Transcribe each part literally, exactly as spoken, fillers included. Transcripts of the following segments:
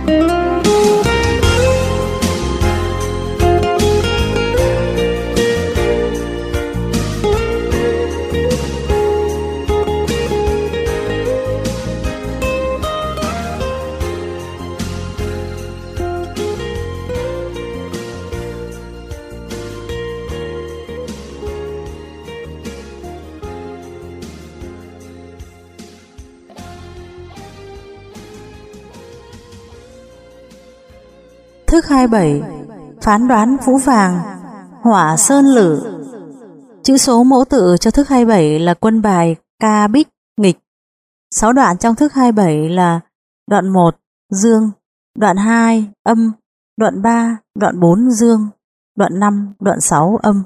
Thức hai mươi bảy. Phán đoán phũ phàng, hỏa sơn lử. Chữ số mẫu tự cho thức hai mươi bảy là quân bài ca bích nghịch. Sáu đoạn trong thức hai mươi bảy là đoạn một dương, đoạn hai âm, đoạn ba, đoạn bốn dương, đoạn năm, đoạn sáu âm.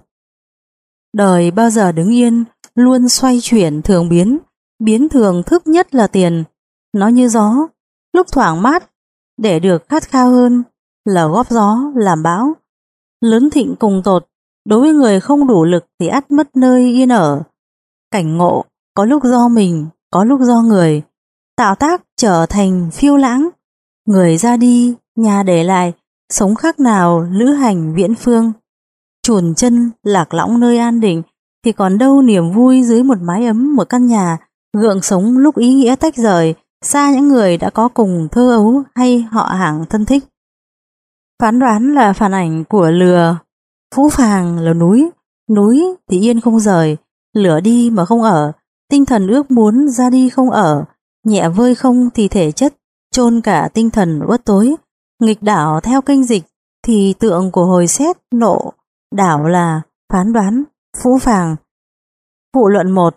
Đời bao giờ đứng yên, luôn xoay chuyển thường biến, biến thường thức nhất là tiền. Nó như gió, lúc thoảng mát, để được khát khao hơn là góp gió làm bão. Lớn thịnh cùng tột, đối với người không đủ lực thì ắt mất nơi yên ở. Cảnh ngộ có lúc do mình, có lúc do người, tạo tác trở thành phiêu lãng. Người ra đi, nhà để lại, sống khác nào lữ hành viễn phương. Chùn chân lạc lõng nơi an định, thì còn đâu niềm vui dưới một mái ấm, một căn nhà, gượng sống lúc ý nghĩa tách rời, xa những người đã có cùng thơ ấu hay họ hàng thân thích. Phán đoán là phản ảnh của lừa, phũ phàng là núi, núi thì yên không rời, lửa đi mà không ở, tinh thần ước muốn ra đi không ở, nhẹ vơi không thì thể chất, chôn cả tinh thần uất tối. Nghịch đảo theo kênh dịch thì tượng của hồi xét nộ, đảo là phán đoán, phũ phàng. Phụ luận một.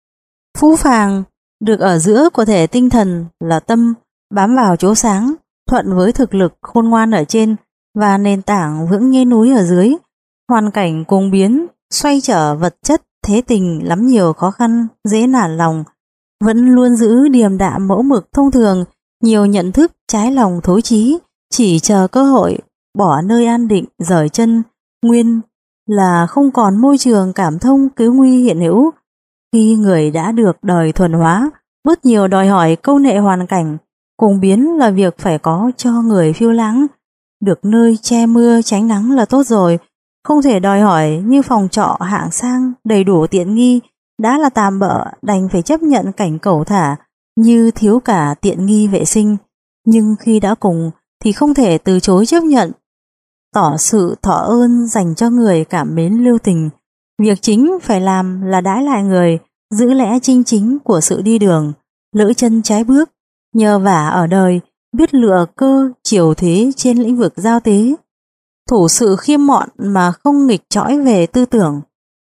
Phũ phàng được ở giữa của thể tinh thần là tâm, bám vào chỗ sáng, thuận với thực lực khôn ngoan ở trên và nền tảng vững như núi ở dưới. Hoàn cảnh cùng biến, xoay trở vật chất, thế tình lắm nhiều khó khăn, dễ nản lòng, vẫn luôn giữ điềm đạm mẫu mực thông thường, nhiều nhận thức trái lòng thối chí, chỉ chờ cơ hội, bỏ nơi an định, rời chân, nguyên là không còn môi trường cảm thông cứu nguy hiện hữu. Khi người đã được đời thuần hóa, bớt nhiều đòi hỏi câu nệ hoàn cảnh, cùng biến là việc phải có cho người phiêu lãng. Được nơi che mưa tránh nắng là tốt rồi, không thể đòi hỏi như phòng trọ hạng sang đầy đủ tiện nghi, đã là tạm bợ đành phải chấp nhận cảnh cẩu thả như thiếu cả tiện nghi vệ sinh. Nhưng khi đã cùng thì không thể từ chối chấp nhận, tỏ sự thọ ơn dành cho người cảm mến lưu tình. Việc chính phải làm là đãi lại người, giữ lẽ chinh chính của sự đi đường, lỡ chân trái bước, nhờ vả ở đời, biết lựa cơ chiều thế trên lĩnh vực giao tế, thủ sự khiêm mọn mà không nghịch chõi về tư tưởng.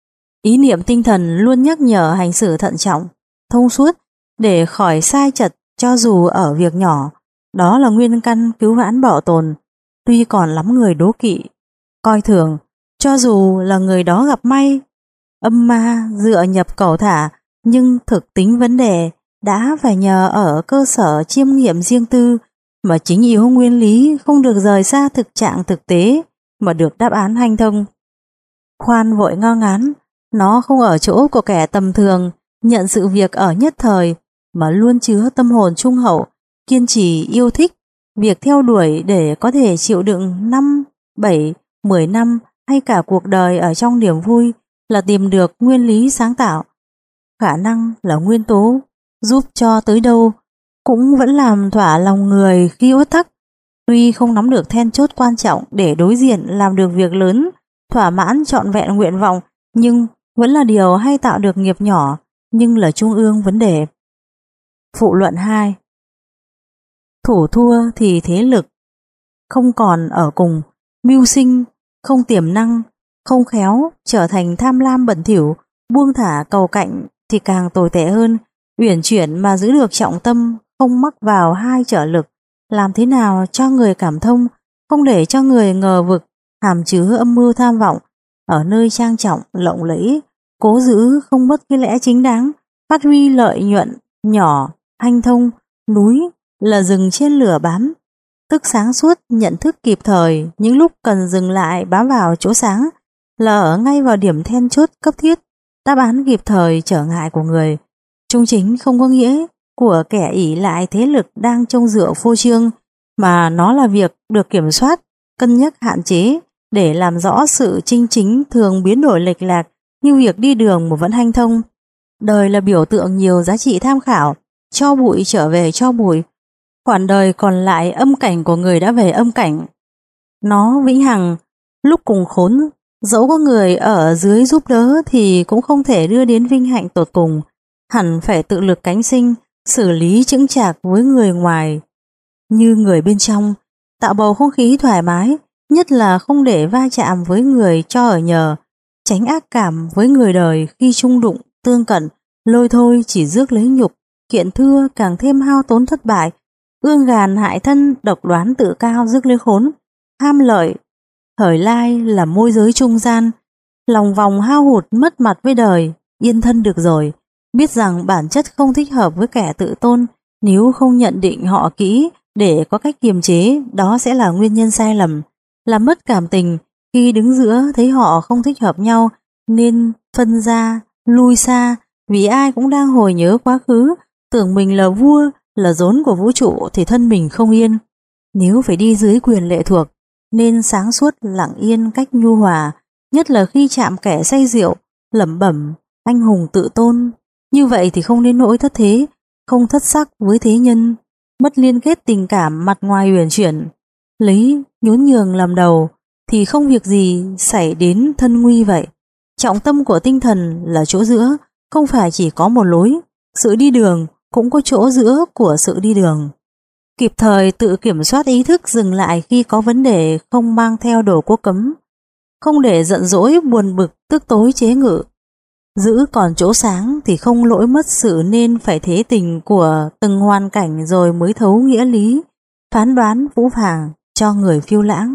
Ý niệm tinh thần luôn nhắc nhở hành xử thận trọng, thông suốt để khỏi sai chật cho dù ở việc nhỏ. Đó là nguyên căn cứu vãn bảo tồn. Tuy còn lắm người đố kỵ, coi thường, cho dù là người đó gặp may, âm ma dựa nhập cẩu thả, nhưng thực tính vấn đề đã phải nhờ ở cơ sở chiêm nghiệm riêng tư, mà chính yếu nguyên lý không được rời xa thực trạng thực tế mà được đáp án hanh thông. Khoan vội ngao ngán, nó không ở chỗ của kẻ tầm thường nhận sự việc ở nhất thời, mà luôn chứa tâm hồn trung hậu, kiên trì yêu thích việc theo đuổi để có thể chịu đựng năm, bảy, mười năm hay cả cuộc đời ở trong niềm vui, là tìm được nguyên lý sáng tạo. Khả năng là nguyên tố giúp cho tới đâu cũng vẫn làm thỏa lòng người khi uất tắc. Tuy không nắm được then chốt quan trọng để đối diện làm được việc lớn, thỏa mãn trọn vẹn nguyện vọng, nhưng vẫn là điều hay tạo được nghiệp nhỏ, nhưng là trung ương vấn đề. Phụ luận hai. Thủ thua thì thế lực không còn ở cùng, mưu sinh không tiềm năng, không khéo trở thành tham lam bẩn thỉu, buông thả cầu cạnh thì càng tồi tệ hơn. Uyển chuyển mà giữ được trọng tâm, không mắc vào hai trở lực, làm thế nào cho người cảm thông, không để cho người ngờ vực, hàm chứa âm mưu tham vọng. Ở nơi trang trọng lộng lẫy, cố giữ không mất cái lẽ chính đáng, phát huy lợi nhuận nhỏ, hanh thông. Núi là dừng trên lửa bám, tức sáng suốt nhận thức kịp thời những lúc cần dừng lại bám vào chỗ sáng, là ở ngay vào điểm then chốt cấp thiết, đáp án kịp thời trở ngại của người. Trung chính không có nghĩa của kẻ ỷ lại thế lực đang trông dựa phô trương, mà nó là việc được kiểm soát, cân nhắc hạn chế để làm rõ sự chinh chính thường biến đổi lệch lạc như việc đi đường mà vẫn hanh thông. Đời là biểu tượng nhiều giá trị tham khảo, cho bụi trở về cho bụi, khoản đời còn lại âm cảnh của người đã về âm cảnh. Nó vĩnh hằng, lúc cùng khốn, dẫu có người ở dưới giúp đỡ thì cũng không thể đưa đến vinh hạnh tột cùng, hẳn phải tự lực cánh sinh, xử lý chững chạc với người ngoài như người bên trong, tạo bầu không khí thoải mái, nhất là không để va chạm với người cho ở nhờ, tránh ác cảm với người đời khi chung đụng, tương cận, lôi thôi chỉ rước lấy nhục, kiện thưa càng thêm hao tốn thất bại, ương gàn hại thân, độc đoán tự cao rước lấy khốn, ham lợi, hởi lai là môi giới trung gian, lòng vòng hao hụt mất mặt với đời, yên thân được rồi, biết rằng bản chất không thích hợp với kẻ tự tôn, nếu không nhận định họ kỹ để có cách kiềm chế, đó sẽ là nguyên nhân sai lầm, làm mất cảm tình. Khi đứng giữa thấy họ không thích hợp nhau nên phân ra, lui xa, vì ai cũng đang hồi nhớ quá khứ, tưởng mình là vua, là rốn của vũ trụ thì thân mình không yên. Nếu phải đi dưới quyền lệ thuộc, nên sáng suốt lặng yên cách nhu hòa, nhất là khi chạm kẻ say rượu, lẩm bẩm, anh hùng tự tôn. Như vậy thì không đến nỗi thất thế, không thất sắc với thế nhân, mất liên kết tình cảm mặt ngoài uyển chuyển, lấy nhún nhường làm đầu, thì không việc gì xảy đến thân nguy vậy. Trọng tâm của tinh thần là chỗ giữa, không phải chỉ có một lối, sự đi đường cũng có chỗ giữa của sự đi đường. Kịp thời tự kiểm soát ý thức, dừng lại khi có vấn đề, không mang theo đồ cố cấm, không để giận dỗi buồn bực tức tối chế ngự. Giữ còn chỗ sáng thì không lỗi mất sự nên phải thế tình của từng hoàn cảnh rồi mới thấu nghĩa lý, phán đoán phũ phàng cho người phiêu lãng.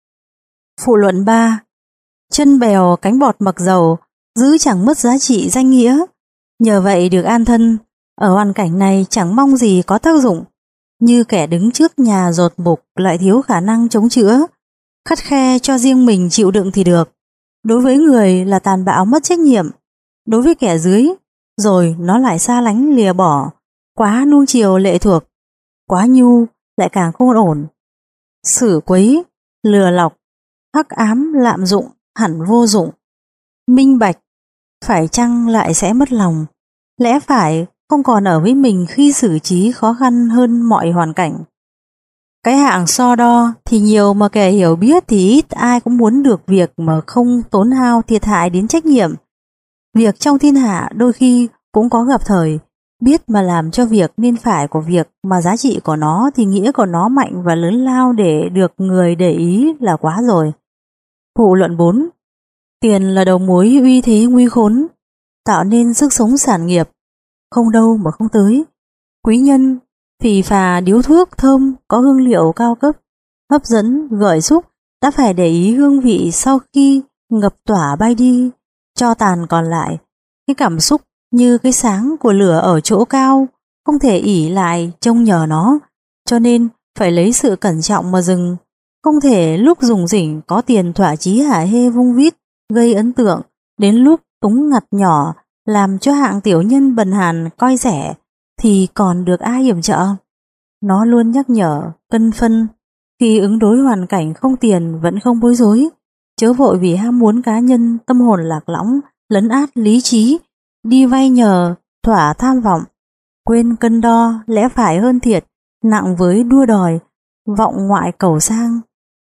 Phụ luận ba. Chân bèo cánh bọt mặc dầu, giữ chẳng mất giá trị danh nghĩa. Nhờ vậy được an thân, ở hoàn cảnh này chẳng mong gì có tác dụng, như kẻ đứng trước nhà dột mục lại thiếu khả năng chống chữa, khắt khe cho riêng mình chịu đựng thì được. Đối với người là tàn bạo mất trách nhiệm, đối với kẻ dưới rồi nó lại xa lánh lìa bỏ, quá nuông chiều lệ thuộc, quá nhu lại càng không ổn. Xử quấy, lừa lọc, hắc ám lạm dụng hẳn vô dụng. Minh bạch, phải chăng lại sẽ mất lòng, lẽ phải không còn ở với mình khi xử trí khó khăn hơn mọi hoàn cảnh. Cái hạng so đo thì nhiều mà kẻ hiểu biết thì ít, ai cũng muốn được việc mà không tốn hao thiệt hại đến trách nhiệm. Việc trong thiên hạ đôi khi cũng có gặp thời, biết mà làm cho việc nên phải của việc mà giá trị của nó thì nghĩa của nó mạnh và lớn lao để được người để ý là quá rồi. Phụ luận bốn. Tiền là đầu mối uy thế nguy khốn, tạo nên sức sống sản nghiệp, không đâu mà không tới. Quý nhân, phì phà điếu thuốc thơm có hương liệu cao cấp, hấp dẫn, gợi xúc, đã phải để ý hương vị sau khi ngập tỏa bay đi, cho tàn còn lại. Cái cảm xúc như cái sáng của lửa ở chỗ cao, không thể ỷ lại trông nhờ nó, cho nên phải lấy sự cẩn trọng mà dừng. Không thể lúc rủng rỉnh có tiền thỏa chí hả hê vung vít, gây ấn tượng, đến lúc túng ngặt nhỏ, làm cho hạng tiểu nhân bần hàn coi rẻ, thì còn được ai yểm trợ. Nó luôn nhắc nhở, cân phân, khi ứng đối hoàn cảnh không tiền vẫn không bối rối, chớ vội vì ham muốn cá nhân, tâm hồn lạc lõng, lấn át lý trí, đi vay nhờ, thỏa tham vọng, quên cân đo, lẽ phải hơn thiệt, nặng với đua đòi, vọng ngoại cầu sang.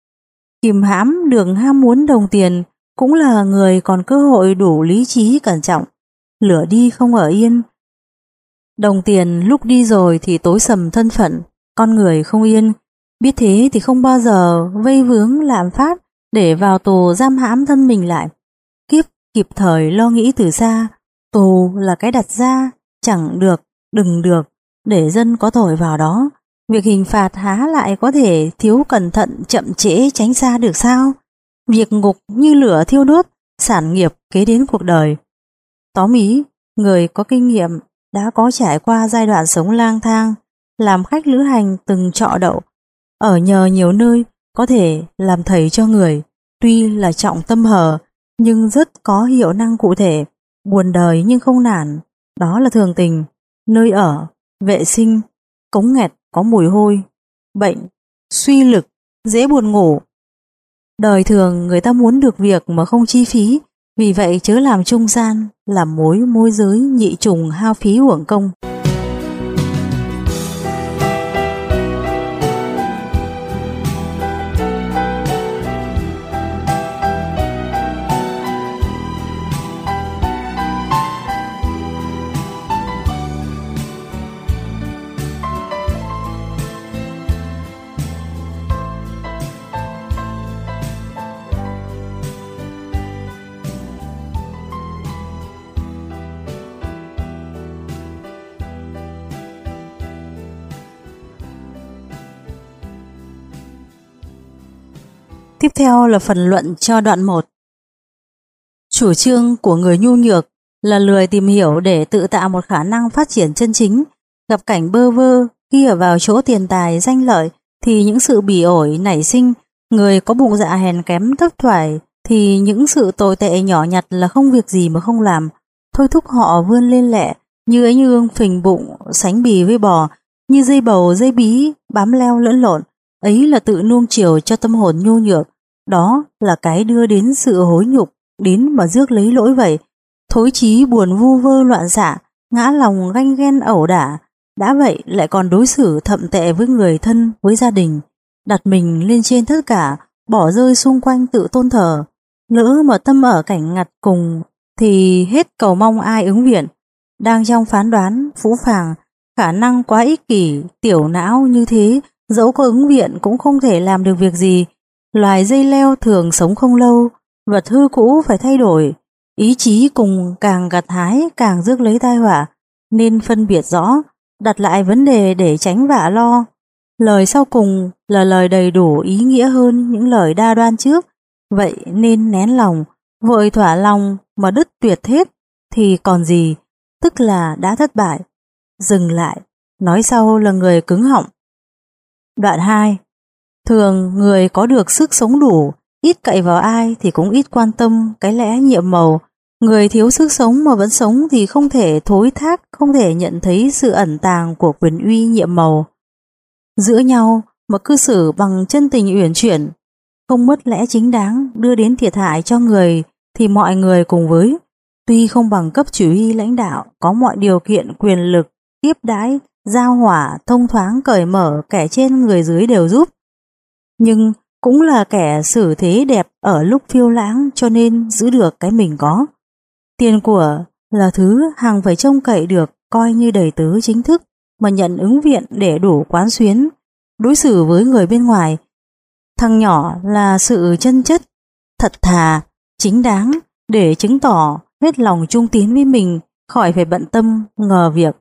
Kìm hãm đường ham muốn đồng tiền cũng là người còn cơ hội đủ lý trí cẩn trọng, lửa đi không ở yên. Đồng tiền lúc đi rồi thì tối sầm thân phận, con người không yên, biết thế thì không bao giờ vây vướng lạm phát để vào tù giam hãm thân mình lại. Kiếp kịp thời lo nghĩ từ xa, tù là cái đặt ra, chẳng được, đừng được, để dân có tội vào đó. Việc hình phạt há lại có thể thiếu cẩn thận chậm trễ tránh xa được sao? Việc ngục như lửa thiêu đốt, sản nghiệp kế đến cuộc đời. Tóm ý, người có kinh nghiệm đã có trải qua giai đoạn sống lang thang, làm khách lữ hành từng trọ đậu, ở nhờ nhiều nơi, có thể làm thầy cho người, tuy là trọng tâm hờ, nhưng rất có hiệu năng cụ thể, buồn đời nhưng không nản, đó là thường tình, nơi ở, vệ sinh, cống nghẹt có mùi hôi, bệnh, suy lực, dễ buồn ngủ. Đời thường người ta muốn được việc mà không chi phí, vì vậy chớ làm trung gian, làm mối môi giới nhị trùng hao phí uổng công. Tiếp theo là phần luận cho đoạn một. Chủ trương của người nhu nhược là lười tìm hiểu để tự tạo một khả năng phát triển chân chính. Gặp cảnh bơ vơ, khi ở vào chỗ tiền tài, danh lợi thì những sự bỉ ổi nảy sinh. Người có bụng dạ hèn kém thấp thoải thì những sự tồi tệ nhỏ nhặt là không việc gì mà không làm, thôi thúc họ vươn lên lẹ, như ấy như ương phình bụng sánh bì với bò, như dây bầu dây bí bám leo lẫn lộn. Ấy là tự nuông chiều cho tâm hồn nhu nhược. Đó là cái đưa đến sự hối nhục, đến mà rước lấy lỗi vậy. Thối chí buồn vu vơ loạn xạ, ngã lòng ganh ghen ẩu đả. Đã vậy lại còn đối xử thậm tệ với người thân, với gia đình, đặt mình lên trên tất cả, bỏ rơi xung quanh tự tôn thờ. Lỡ mà tâm ở cảnh ngặt cùng thì hết cầu mong ai ứng viện. Đang trong phán đoán phũ phàng, khả năng quá ích kỷ, tiểu não như thế, dẫu có ứng viện cũng không thể làm được việc gì. Loài dây leo thường sống không lâu, vật hư cũ phải thay đổi. Ý chí cùng càng gặt hái càng rước lấy tai họa, nên phân biệt rõ, đặt lại vấn đề để tránh vạ lo. Lời sau cùng là lời đầy đủ ý nghĩa hơn những lời đa đoan trước. Vậy nên nén lòng, vội thỏa lòng mà đứt tuyệt hết thì còn gì, tức là đã thất bại. Dừng lại, nói sau là người cứng họng. Đoạn hai. Thường người có được sức sống đủ, ít cậy vào ai thì cũng ít quan tâm cái lẽ nhiệm màu. Người thiếu sức sống mà vẫn sống thì không thể thối thác, không thể nhận thấy sự ẩn tàng của quyền uy nhiệm màu. Giữa nhau mà cư xử bằng chân tình uyển chuyển, không mất lẽ chính đáng đưa đến thiệt hại cho người thì mọi người cùng với, tuy không bằng cấp chỉ huy lãnh đạo có mọi điều kiện quyền lực, tiếp đãi, giao hỏa, thông thoáng cởi mở, kẻ trên người dưới đều giúp. Nhưng cũng là kẻ xử thế đẹp ở lúc phiêu lãng, cho nên giữ được cái mình có. Tiền của là thứ hàng phải trông cậy được, coi như đầy tớ chính thức mà nhận ứng viện để đủ quán xuyến. Đối xử với người bên ngoài, thằng nhỏ là sự chân chất, thật thà, chính đáng để chứng tỏ hết lòng trung tín với mình, khỏi phải bận tâm ngờ việc.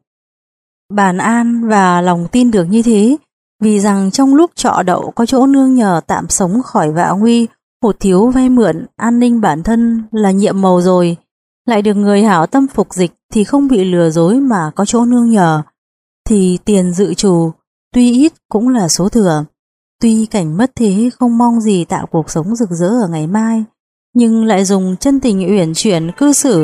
Bàn an và lòng tin được như thế, vì rằng trong lúc trọ đậu có chỗ nương nhờ tạm sống khỏi vạ nguy, hụt thiếu vay mượn, an ninh bản thân là nhiệm màu rồi, lại được người hảo tâm phục dịch thì không bị lừa dối mà có chỗ nương nhờ, thì tiền dự trù tuy ít cũng là số thừa. Tuy cảnh mất thế không mong gì tạo cuộc sống rực rỡ ở ngày mai, nhưng lại dùng chân tình uyển chuyển cư xử.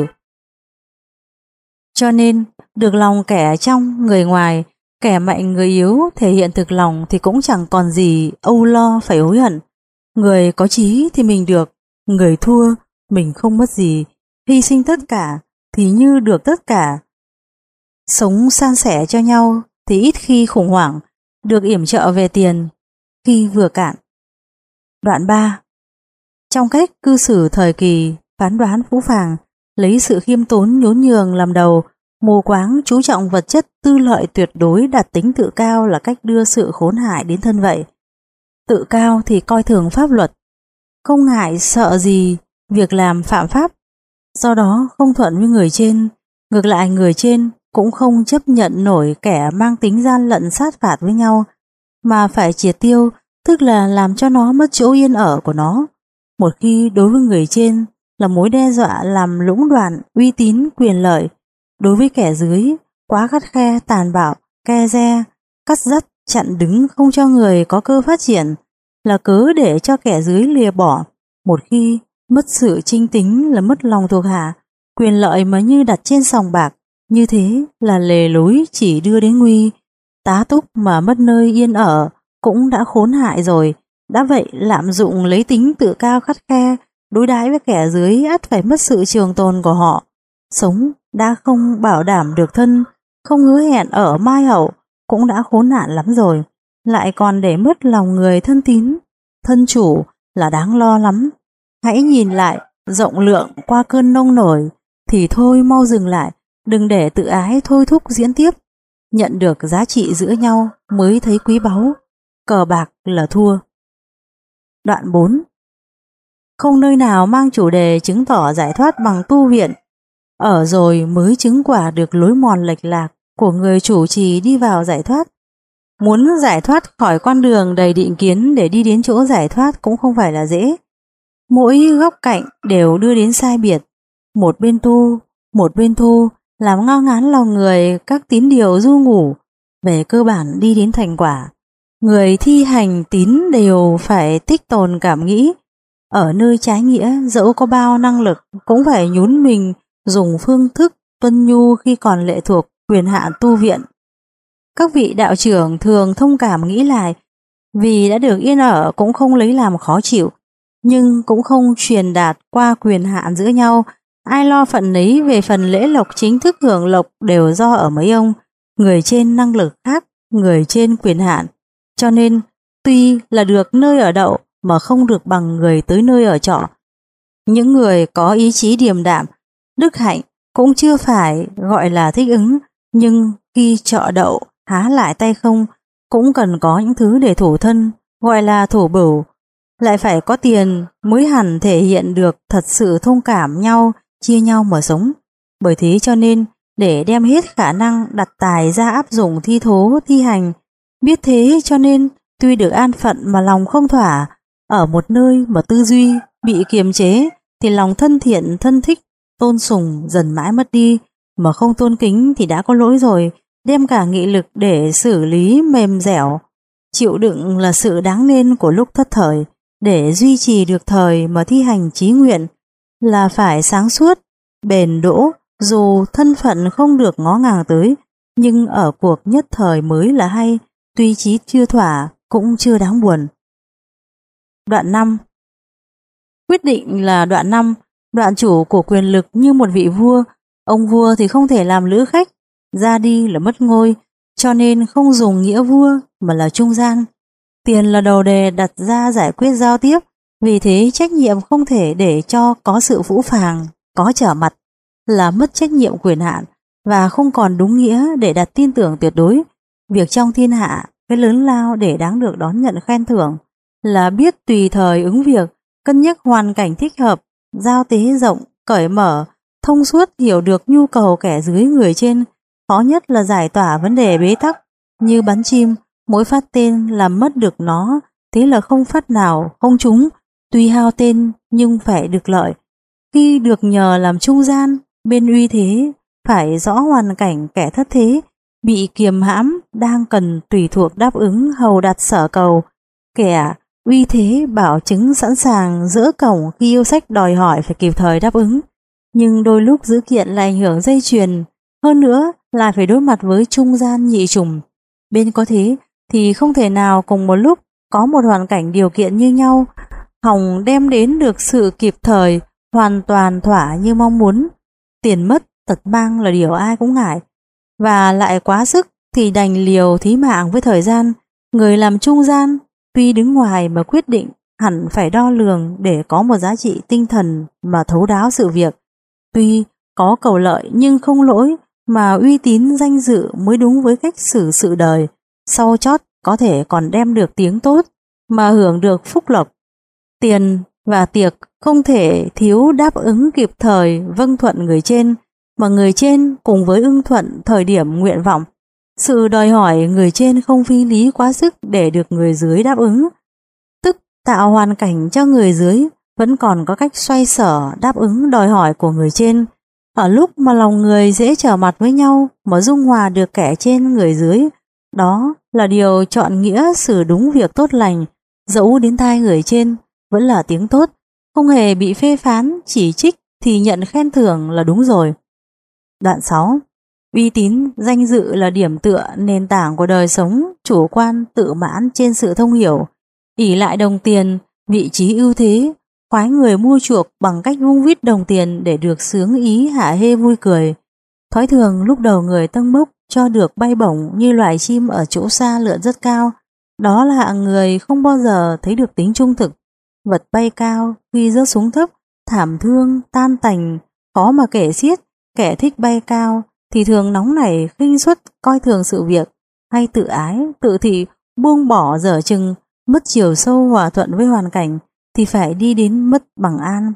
Cho nên được lòng kẻ trong người ngoài, kẻ mạnh người yếu thể hiện thực lòng thì cũng chẳng còn gì âu lo phải hối hận. Người có chí thì mình được, người thua mình không mất gì, hy sinh tất cả thì như được tất cả. Sống san sẻ cho nhau thì ít khi khủng hoảng, được yểm trợ về tiền khi vừa cạn. Đoạn ba. Trong cách cư xử thời kỳ phán đoán phũ phàng, lấy sự khiêm tốn nhún nhường làm đầu, mù quáng chú trọng vật chất tư lợi tuyệt đối, đặt tính tự cao là cách đưa sự khốn hại đến thân vậy. Tự cao thì coi thường pháp luật, không ngại sợ gì việc làm phạm pháp, do đó không thuận với người trên. Ngược lại người trên cũng không chấp nhận nổi kẻ mang tính gian lận sát phạt với nhau, mà phải triệt tiêu, tức là làm cho nó mất chỗ yên ở của nó. Một khi đối với người trên là mối đe dọa làm lũng đoạn uy tín quyền lợi, đối với kẻ dưới quá khắt khe tàn bạo, ke re, cắt dắt, chặn đứng không cho người có cơ phát triển, là cớ để cho kẻ dưới lìa bỏ. Một khi mất sự trinh tính là mất lòng thuộc hạ, quyền lợi mà như đặt trên sòng bạc, như thế là lề lối chỉ đưa đến nguy. Tá túc mà mất nơi yên ở cũng đã khốn hại rồi, đã vậy lạm dụng lấy tính tự cao khắt khe, đối đãi với kẻ dưới ắt phải mất sự trường tồn của họ. Sống đã không bảo đảm được thân, không hứa hẹn ở mai hậu, cũng đã khốn nạn lắm rồi, lại còn để mất lòng người thân tín, thân chủ là đáng lo lắm. Hãy nhìn lại, rộng lượng qua cơn nông nổi, thì thôi mau dừng lại, đừng để tự ái thôi thúc diễn tiếp. Nhận được giá trị giữa nhau mới thấy quý báu, cờ bạc là thua. Đoạn bốn. Không nơi nào mang chủ đề chứng tỏ giải thoát bằng tu viện, ở rồi mới chứng quả được lối mòn lệch lạc của người chủ trì đi vào giải thoát. Muốn giải thoát khỏi con đường đầy định kiến để đi đến chỗ giải thoát cũng không phải là dễ. Mỗi góc cạnh đều đưa đến sai biệt, một bên tu, một bên thu, làm ngao ngán lòng người các tín điều du ngủ, về cơ bản đi đến thành quả. Người thi hành tín đều phải tích tồn cảm nghĩ, ở nơi trái nghĩa dẫu có bao năng lực cũng phải nhún mình dùng phương thức tuân nhu khi còn lệ thuộc quyền hạn tu viện. Các vị đạo trưởng thường thông cảm nghĩ lại, vì đã được yên ở cũng không lấy làm khó chịu, nhưng cũng không truyền đạt qua quyền hạn giữa nhau. Ai lo phận nấy, về phần lễ lộc chính thức hưởng lộc đều do ở mấy ông, người trên năng lực khác, người trên quyền hạn. Cho nên tuy là được nơi ở đậu mà không được bằng người tới nơi ở trọ. Những người có ý chí điềm đạm, đức hạnh cũng chưa phải gọi là thích ứng, nhưng khi trọ đậu há lại tay không, cũng cần có những thứ để thủ thân, gọi là thủ bửu. Lại phải có tiền mới hẳn thể hiện được thật sự thông cảm nhau, chia nhau mà sống. Bởi thế cho nên để đem hết khả năng đặt tài ra áp dụng thi thố thi hành. Biết thế cho nên tuy được an phận mà lòng không thỏa, ở một nơi mà tư duy bị kiềm chế thì lòng thân thiện thân thích tôn sùng dần mãi mất đi, mà không tôn kính thì đã có lỗi rồi, đem cả nghị lực để xử lý mềm dẻo. Chịu đựng là sự đáng nên của lúc thất thời, để duy trì được thời mà thi hành chí nguyện là phải sáng suốt, bền đỗ, dù thân phận không được ngó ngàng tới, nhưng ở cuộc nhất thời mới là hay, tuy chí chưa thỏa cũng chưa đáng buồn. Đoạn năm. Quyết định là đoạn năm, đoạn chủ của quyền lực như một vị vua. Ông vua thì không thể làm lữ khách, ra đi là mất ngôi, cho nên không dùng nghĩa vua mà là trung gian. Tiền là đầu đề đặt ra giải quyết giao tiếp, vì thế trách nhiệm không thể để cho có sự phũ phàng, có trở mặt, là mất trách nhiệm quyền hạn, và không còn đúng nghĩa để đặt tin tưởng tuyệt đối. Việc trong thiên hạ, cái lớn lao để đáng được đón nhận khen thưởng là biết tùy thời ứng việc, cân nhắc hoàn cảnh thích hợp, giao tế rộng, cởi mở, thông suốt, hiểu được nhu cầu kẻ dưới người trên. Khó nhất là giải tỏa vấn đề bế tắc, như bắn chim, mỗi phát tên làm mất được nó, thế là không phát nào không trúng, tuy hao tên nhưng phải được lợi. Khi được nhờ làm trung gian, bên uy thế phải rõ hoàn cảnh kẻ thất thế, bị kiềm hãm, đang cần tùy thuộc đáp ứng hầu đặt sở cầu. Kẻ uy thế bảo chứng sẵn sàng dỡ cổng khi yêu sách đòi hỏi phải kịp thời đáp ứng, nhưng đôi lúc dữ kiện là ảnh hưởng dây chuyền, hơn nữa là phải đối mặt với trung gian nhị trùng. Bên có thế thì không thể nào cùng một lúc có một hoàn cảnh điều kiện như nhau, hòng đem đến được sự kịp thời, hoàn toàn thỏa như mong muốn. Tiền mất, tật mang là điều ai cũng ngại, và lại quá sức thì đành liều thí mạng với thời gian. Người làm trung gian tuy đứng ngoài mà quyết định hẳn phải đo lường để có một giá trị tinh thần mà thấu đáo sự việc. Tuy có cầu lợi nhưng không lỗi, mà uy tín danh dự mới đúng với cách xử sự đời. Sau chót có thể còn đem được tiếng tốt mà hưởng được phúc lộc. Tiền và tiệc không thể thiếu đáp ứng kịp thời vâng thuận người trên, mà người trên cùng với ưng thuận thời điểm nguyện vọng. Sự đòi hỏi người trên không phi lý quá sức để được người dưới đáp ứng, tức tạo hoàn cảnh cho người dưới vẫn còn có cách xoay sở đáp ứng đòi hỏi của người trên. Ở lúc mà lòng người dễ trở mặt với nhau mà dung hòa được kẻ trên người dưới, đó là điều chọn nghĩa xử đúng việc tốt lành, dẫu đến tai người trên vẫn là tiếng tốt, không hề bị phê phán chỉ trích thì nhận khen thưởng là đúng rồi. Đoạn sáu. Uy tín, danh dự là điểm tựa, nền tảng của đời sống, chủ quan, tự mãn trên sự thông hiểu, ỷ lại đồng tiền, vị trí ưu thế, khoái người mua chuộc bằng cách vung vít đồng tiền để được sướng ý hả hê vui cười. Thói thường lúc đầu người tâng bốc cho được bay bổng như loài chim ở chỗ xa lượn rất cao, đó là hạng người không bao giờ thấy được tính trung thực. Vật bay cao khi rớt xuống thấp, thảm thương, tan tành, khó mà kể xiết. Kẻ thích bay cao thì thường nóng nảy, khinh suất, coi thường sự việc, hay tự ái, tự thị, buông bỏ dở chừng, mất chiều sâu hòa thuận với hoàn cảnh thì phải đi đến mất bằng an.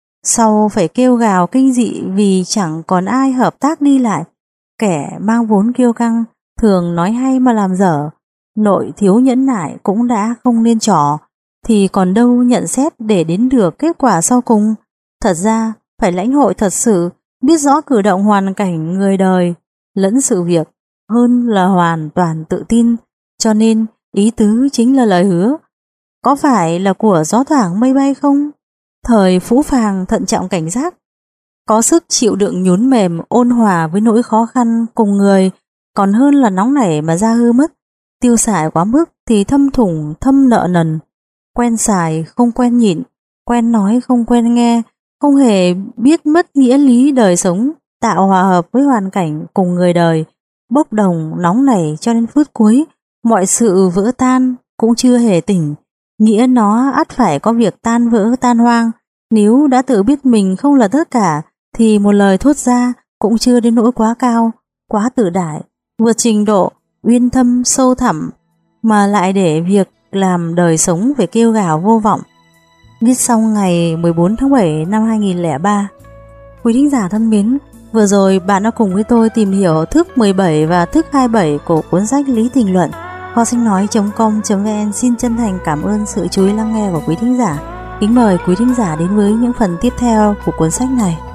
Sau phải kêu gào kinh dị vì chẳng còn ai hợp tác đi lại. Kẻ mang vốn kiêu căng thường nói hay mà làm dở, nội thiếu nhẫn nại cũng đã không nên trò, thì còn đâu nhận xét để đến được kết quả sau cùng. Thật ra phải lãnh hội thật sự, biết rõ cử động hoàn cảnh người đời lẫn sự việc, hơn là hoàn toàn tự tin. Cho nên ý tứ chính là lời hứa có phải là của gió thoảng mây bay không? Thời phũ phàng thận trọng cảnh giác, có sức chịu đựng nhún mềm, ôn hòa với nỗi khó khăn cùng người, còn hơn là nóng nảy mà ra hư mất. Tiêu xài quá mức thì thâm thủng thâm nợ nần, quen xài không quen nhịn, quen nói không quen nghe, không hề biết mất nghĩa lý đời sống, tạo hòa hợp với hoàn cảnh cùng người đời, bốc đồng nóng nảy cho đến phút cuối, mọi sự vỡ tan cũng chưa hề tỉnh. Nghĩa nó ắt phải có việc tan vỡ tan hoang. Nếu đã tự biết mình không là tất cả thì một lời thốt ra cũng chưa đến nỗi quá cao, quá tự đại, vượt trình độ uyên thâm sâu thẳm, mà lại để việc làm đời sống phải kêu gào vô vọng. Viết xong ngày mười bốn tháng bảy năm hai nghìn không trăm lẻ ba. Quý thính giả thân mến, vừa rồi bạn đã cùng với tôi tìm hiểu thức mười bảy và thức hai mươi bảy của cuốn sách Lý Tình Luận. Kho sách nói chấm com chấm vn xin chân thành cảm ơn sự chú ý lắng nghe của quý thính giả. Kính mời quý thính giả đến với những phần tiếp theo của cuốn sách này.